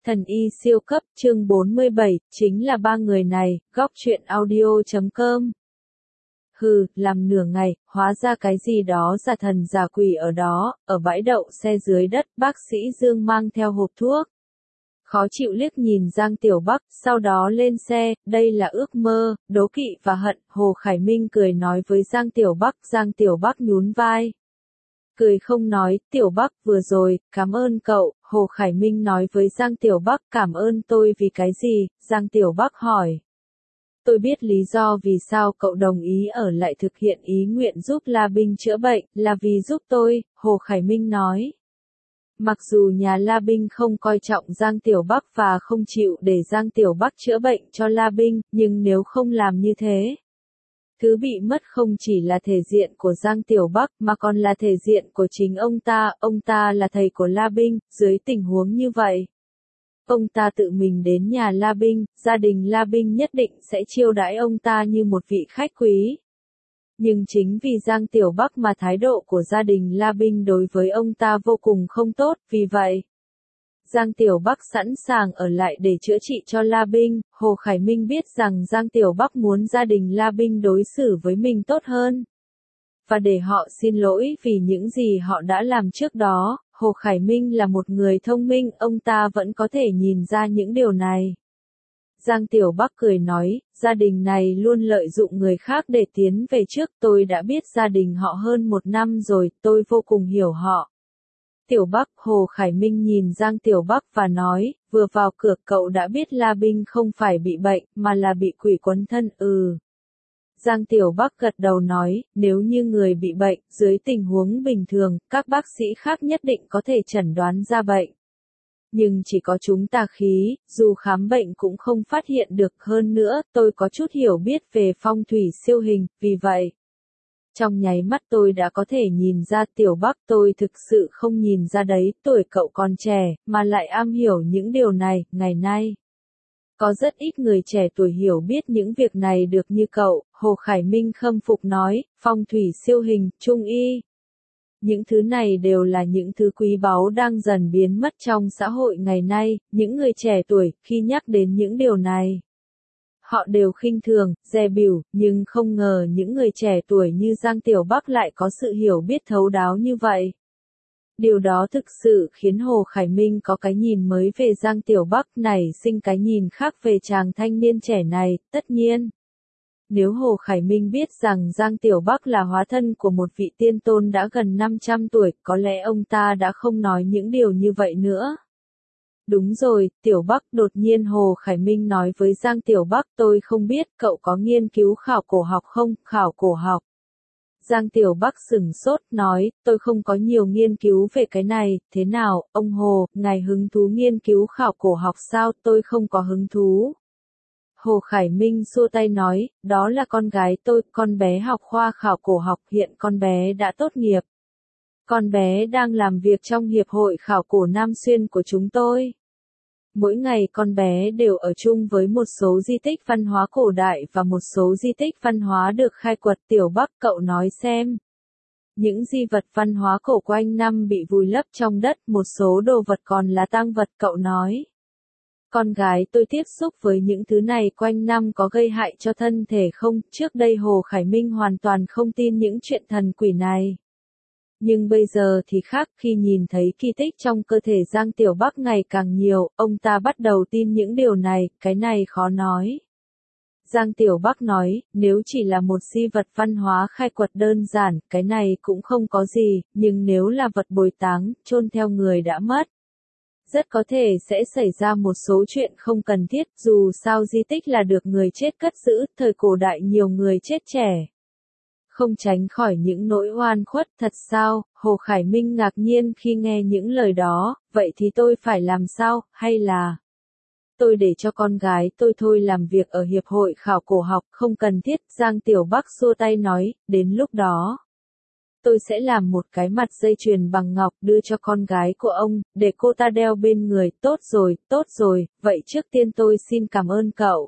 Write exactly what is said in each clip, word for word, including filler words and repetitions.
Thần y siêu cấp, chương bốn mươi bảy, chính là ba người này, góc truyện audio chấm com. Hừ, làm nửa ngày, hóa ra cái gì đó giả thần giả quỷ ở đó, ở bãi đậu xe dưới đất, bác sĩ Dương mang theo hộp thuốc. Khó chịu liếc nhìn Giang Tiểu Bắc, sau đó lên xe, đây là ước mơ, đố kỵ và hận, Hồ Khải Minh cười nói với Giang Tiểu Bắc, Giang Tiểu Bắc nhún vai. Cười không nói, Tiểu Bắc vừa rồi, cảm ơn cậu, Hồ Khải Minh nói với Giang Tiểu Bắc, cảm ơn tôi vì cái gì, Giang Tiểu Bắc hỏi. Tôi biết lý do vì sao cậu đồng ý ở lại thực hiện ý nguyện giúp La Binh chữa bệnh, là vì giúp tôi, Hồ Khải Minh nói. Mặc dù nhà La Binh không coi trọng Giang Tiểu Bắc và không chịu để Giang Tiểu Bắc chữa bệnh cho La Binh, nhưng nếu không làm như thế, thứ bị mất không chỉ là thể diện của Giang Tiểu Bắc mà còn là thể diện của chính ông ta, ông ta là thầy của La Binh, dưới tình huống như vậy. Ông ta tự mình đến nhà La Binh, gia đình La Binh nhất định sẽ chiêu đãi ông ta như một vị khách quý. Nhưng chính vì Giang Tiểu Bắc mà thái độ của gia đình La Binh đối với ông ta vô cùng không tốt, vì vậy Giang Tiểu Bắc sẵn sàng ở lại để chữa trị cho La Binh. Hồ Khải Minh biết rằng Giang Tiểu Bắc muốn gia đình La Binh đối xử với mình tốt hơn, và để họ xin lỗi vì những gì họ đã làm trước đó. Hồ Khải Minh là một người thông minh, ông ta vẫn có thể nhìn ra những điều này. Giang Tiểu Bắc cười nói, gia đình này luôn lợi dụng người khác để tiến về trước, tôi đã biết gia đình họ hơn một năm rồi, tôi vô cùng hiểu họ. Tiểu Bắc, Hồ Khải Minh nhìn Giang Tiểu Bắc và nói, vừa vào cửa cậu đã biết La Binh không phải bị bệnh, mà là bị quỷ quấn thân, ừ. Giang Tiểu Bắc gật đầu nói, nếu như người bị bệnh, dưới tình huống bình thường, các bác sĩ khác nhất định có thể chẩn đoán ra bệnh. Nhưng chỉ có chúng tà khí, dù khám bệnh cũng không phát hiện được. Hơn nữa, tôi có chút hiểu biết về phong thủy siêu hình, vì vậy trong nháy mắt tôi đã có thể nhìn ra. Tiểu Bắc, tôi thực sự không nhìn ra đấy, tuổi cậu còn trẻ, mà lại am hiểu những điều này, ngày nay có rất ít người trẻ tuổi hiểu biết những việc này được như cậu. Hồ Khải Minh khâm phục nói, phong thủy siêu hình, trung y. Những thứ này đều là những thứ quý báu đang dần biến mất trong xã hội ngày nay. Những người trẻ tuổi, khi nhắc đến những điều này, họ đều khinh thường, dè bỉu, nhưng không ngờ những người trẻ tuổi như Giang Tiểu Bắc lại có sự hiểu biết thấu đáo như vậy. Điều đó thực sự khiến Hồ Khải Minh có cái nhìn mới về Giang Tiểu Bắc, nảy sinh cái nhìn khác về chàng thanh niên trẻ này. Tất nhiên, nếu Hồ Khải Minh biết rằng Giang Tiểu Bắc là hóa thân của một vị tiên tôn đã gần năm trăm tuổi, có lẽ ông ta đã không nói những điều như vậy nữa. Đúng rồi, Tiểu Bắc, đột nhiên Hồ Khải Minh nói với Giang Tiểu Bắc, tôi không biết cậu có nghiên cứu khảo cổ học không, khảo cổ học. Giang Tiểu Bắc sửng sốt, nói, tôi không có nhiều nghiên cứu về cái này. Thế nào, ông Hồ, ngài hứng thú nghiên cứu khảo cổ học sao? Tôi không có hứng thú. Hồ Khải Minh xua tay nói, đó là con gái tôi, con bé học khoa khảo cổ học, hiện con bé đã tốt nghiệp. Con bé đang làm việc trong Hiệp hội Khảo cổ Nam Xuyên của chúng tôi. Mỗi ngày con bé đều ở chung với một số di tích văn hóa cổ đại và một số di tích văn hóa được khai quật. Tiểu Bắc, cậu nói xem. Những di vật văn hóa cổ quanh năm bị vùi lấp trong đất, một số đồ vật còn là tang vật, cậu nói. Con gái tôi tiếp xúc với những thứ này quanh năm có gây hại cho thân thể không? Trước đây Hồ Khải Minh hoàn toàn không tin những chuyện thần quỷ này. Nhưng bây giờ thì khác, khi nhìn thấy kỳ tích trong cơ thể Giang Tiểu Bắc ngày càng nhiều, ông ta bắt đầu tin những điều này, cái này khó nói. Giang Tiểu Bắc nói, nếu chỉ là một di vật văn hóa khai quật đơn giản, cái này cũng không có gì, nhưng nếu là vật bồi táng, chôn theo người đã mất, rất có thể sẽ xảy ra một số chuyện không cần thiết, dù sao di tích là được người chết cất giữ, thời cổ đại nhiều người chết trẻ, không tránh khỏi những nỗi oan khuất. Thật sao? Hồ Khải Minh ngạc nhiên khi nghe những lời đó, vậy thì tôi phải làm sao, hay là tôi để cho con gái tôi thôi làm việc ở Hiệp hội Khảo cổ học? Không cần thiết. Giang Tiểu Bắc xua tay nói, đến lúc đó tôi sẽ làm một cái mặt dây chuyền bằng ngọc đưa cho con gái của ông, để cô ta đeo bên người. Tốt rồi, tốt rồi, vậy trước tiên tôi xin cảm ơn cậu.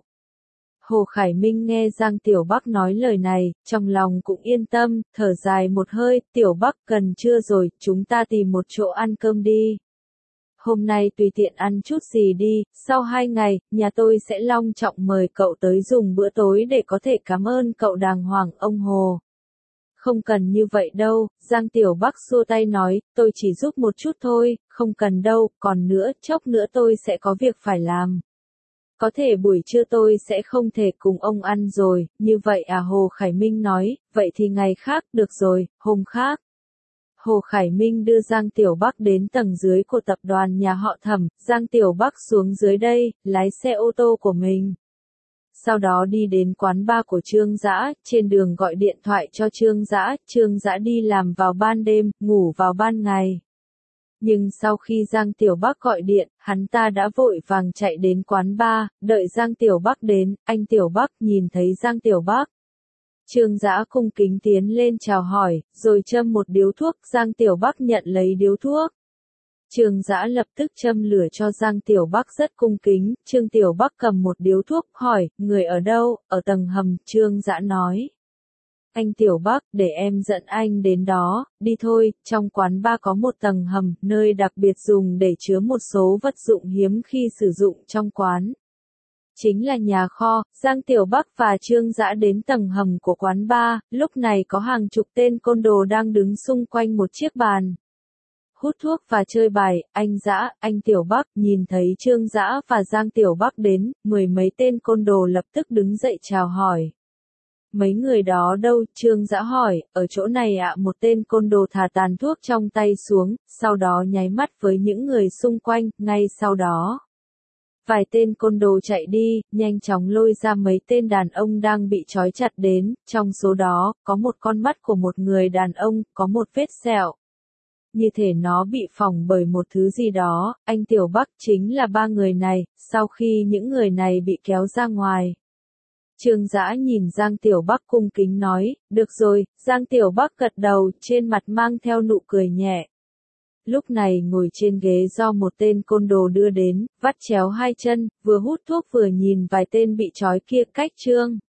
Hồ Khải Minh nghe Giang Tiểu Bắc nói lời này, trong lòng cũng yên tâm, thở dài một hơi, Tiểu Bắc, gần trưa rồi, chúng ta tìm một chỗ ăn cơm đi. hôm nay tùy tiện ăn chút gì đi, sau hai ngày, nhà tôi sẽ long trọng mời cậu tới dùng bữa tối để có thể cảm ơn cậu đàng hoàng ông Hồ. Không cần như vậy đâu, Giang Tiểu Bắc xua tay nói, tôi chỉ giúp một chút thôi, không cần đâu, còn nữa, chốc nữa tôi sẽ có việc phải làm. Có thể buổi trưa tôi sẽ không thể cùng ông ăn rồi, như vậy à Hồ Khải Minh nói, vậy thì ngày khác, được rồi, hôm khác. Hồ Khải Minh đưa Giang Tiểu Bắc đến tầng dưới của tập đoàn nhà họ Thẩm, Giang Tiểu Bắc xuống dưới đây, lái xe ô tô của mình. Sau đó đi đến quán bar của Trương Dã, trên đường gọi điện thoại cho Trương Dã, Trương Dã đi làm vào ban đêm, ngủ vào ban ngày. Nhưng sau khi Giang Tiểu Bắc gọi điện, hắn ta đã vội vàng chạy đến quán bar, đợi Giang Tiểu Bắc đến, anh Tiểu Bắc nhìn thấy Giang Tiểu Bắc. Trương Dã cung kính tiến lên chào hỏi, rồi châm một điếu thuốc, Giang Tiểu Bắc nhận lấy điếu thuốc. Trương Dã lập tức châm lửa cho Giang Tiểu Bắc rất cung kính, Trương Tiểu Bắc cầm một điếu thuốc, hỏi, người ở đâu, ở tầng hầm, Trương Dã nói. Anh Tiểu Bắc, để em dẫn anh đến đó, đi thôi, trong quán bar có một tầng hầm, nơi đặc biệt dùng để chứa một số vật dụng hiếm khi sử dụng trong quán. Chính là nhà kho, Giang Tiểu Bắc và Trương Dã đến tầng hầm của quán bar, lúc này có hàng chục tên côn đồ đang đứng xung quanh một chiếc bàn. Hút thuốc và chơi bài, anh Dã, anh Tiểu Bắc, nhìn thấy Trương Dã và Giang Tiểu Bắc đến, mười mấy tên côn đồ lập tức đứng dậy chào hỏi. Mấy người đó đâu, Trương Dã hỏi, ở chỗ này ạ, một tên côn đồ thả tàn thuốc trong tay xuống, sau đó nháy mắt với những người xung quanh, ngay sau đó. Vài tên côn đồ chạy đi, nhanh chóng lôi ra mấy tên đàn ông đang bị trói chặt đến, trong số đó, có một con mắt của một người đàn ông, có một vết sẹo. Như thể nó bị phỏng bởi một thứ gì đó, anh Tiểu Bắc chính là ba người này, sau khi những người này bị kéo ra ngoài. Trương Dã nhìn Giang Tiểu Bắc cung kính nói, được rồi, Giang Tiểu Bắc gật đầu, trên mặt mang theo nụ cười nhẹ. Lúc này ngồi trên ghế do một tên côn đồ đưa đến, vắt chéo hai chân, vừa hút thuốc vừa nhìn vài tên bị trói kia cách Trương